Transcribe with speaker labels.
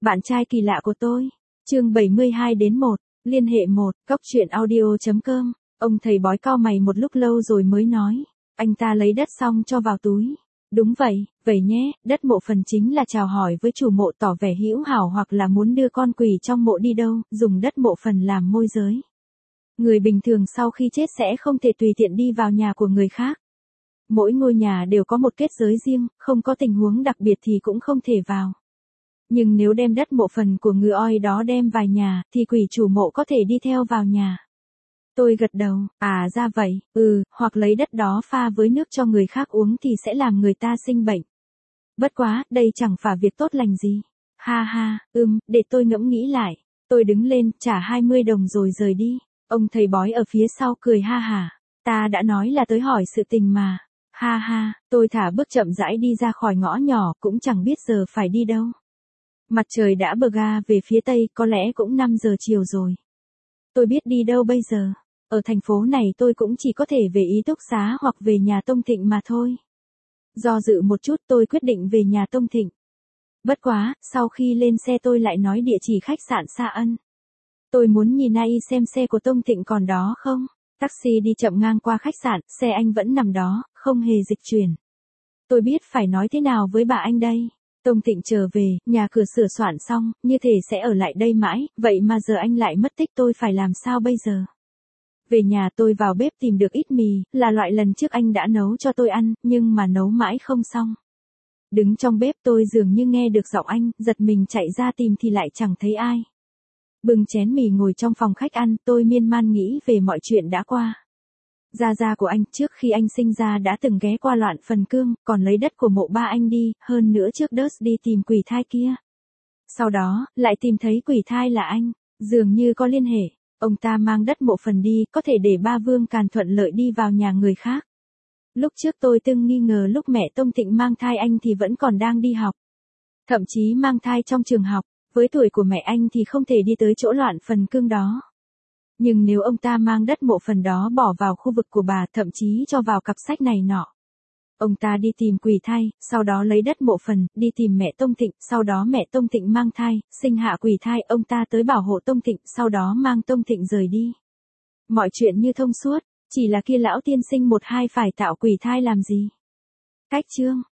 Speaker 1: Bạn trai kỳ lạ của tôi. Chương 72-1, liên hệ 1, coctruyện.audio.com. Ông thầy bói cau mày một lúc lâu rồi mới nói. Anh ta lấy đất xong cho vào túi. Đúng vậy nhé, đất mộ phần chính là chào hỏi với chủ mộ tỏ vẻ hữu hảo hoặc là muốn đưa con quỷ trong mộ đi đâu, dùng đất mộ phần làm môi giới. Người bình thường sau khi chết sẽ không thể tùy tiện đi vào nhà của người khác. Mỗi ngôi nhà đều có một kết giới riêng, không có tình huống đặc biệt thì cũng không thể vào. Nhưng nếu đem đất mộ phần của người oi đó đem vào nhà, thì quỷ chủ mộ có thể đi theo vào nhà. Tôi gật đầu, ra vậy, hoặc lấy đất đó pha với nước cho người khác uống thì sẽ làm người ta sinh bệnh. Bất quá, đây chẳng phải việc tốt lành gì. Ha ha, để tôi ngẫm nghĩ lại. Tôi đứng lên, trả 20 đồng rồi rời đi. Ông thầy bói ở phía sau cười ha hả. Ta đã nói là tới hỏi sự tình mà. Ha ha, tôi thả bước chậm rãi đi ra khỏi ngõ nhỏ, cũng chẳng biết giờ phải đi đâu. Mặt trời đã bờ ga về phía tây, có lẽ cũng 5 giờ chiều rồi. Tôi biết đi đâu bây giờ. Ở thành phố này tôi cũng chỉ có thể về ký túc xá hoặc về nhà Tông Thịnh mà thôi. Do dự một chút tôi quyết định về nhà Tông Thịnh. Bất quá, sau khi lên xe tôi lại nói địa chỉ khách sạn Sa Ân. Tôi muốn nhìn ai xem xe của Tông Thịnh còn đó không. Taxi đi chậm ngang qua khách sạn, xe anh vẫn nằm đó, không hề dịch chuyển. Tôi biết phải nói thế nào với bà anh đây. Tông Thịnh trở về, nhà cửa sửa soạn xong, như thể sẽ ở lại đây mãi, vậy mà giờ anh lại mất tích, tôi phải làm sao bây giờ? Về nhà tôi vào bếp tìm được ít mì, là loại lần trước anh đã nấu cho tôi ăn, nhưng mà nấu mãi không xong. Đứng trong bếp tôi dường như nghe được giọng anh, giật mình chạy ra tìm thì lại chẳng thấy ai. Bưng chén mì ngồi trong phòng khách ăn, tôi miên man nghĩ về mọi chuyện đã qua. Gia của anh trước khi anh sinh ra đã từng ghé qua Loạn Phần Cương, còn lấy đất của mộ ba anh đi, hơn nữa trước Đớt đi tìm quỷ thai kia. Sau đó, lại tìm thấy quỷ thai là anh, dường như có liên hệ. Ông ta mang đất mộ phần đi, có thể để ba Vương Càn thuận lợi đi vào nhà người khác. Lúc trước tôi từng nghi ngờ lúc mẹ Tông Thịnh mang thai anh thì vẫn còn đang đi học. Thậm chí mang thai trong trường học, với tuổi của mẹ anh thì không thể đi tới chỗ Loạn Phần Cương đó. Nhưng nếu ông ta mang đất mộ phần đó bỏ vào khu vực của bà, thậm chí cho vào cặp sách này nọ. Ông ta đi tìm quỷ thai, sau đó lấy đất mộ phần, đi tìm mẹ Tông Thịnh, sau đó mẹ Tông Thịnh mang thai, sinh hạ quỷ thai, ông ta tới bảo hộ Tông Thịnh, sau đó mang Tông Thịnh rời đi. Mọi chuyện như thông suốt, chỉ là kia lão tiên sinh 12 phải tạo quỷ thai làm gì? Cách chương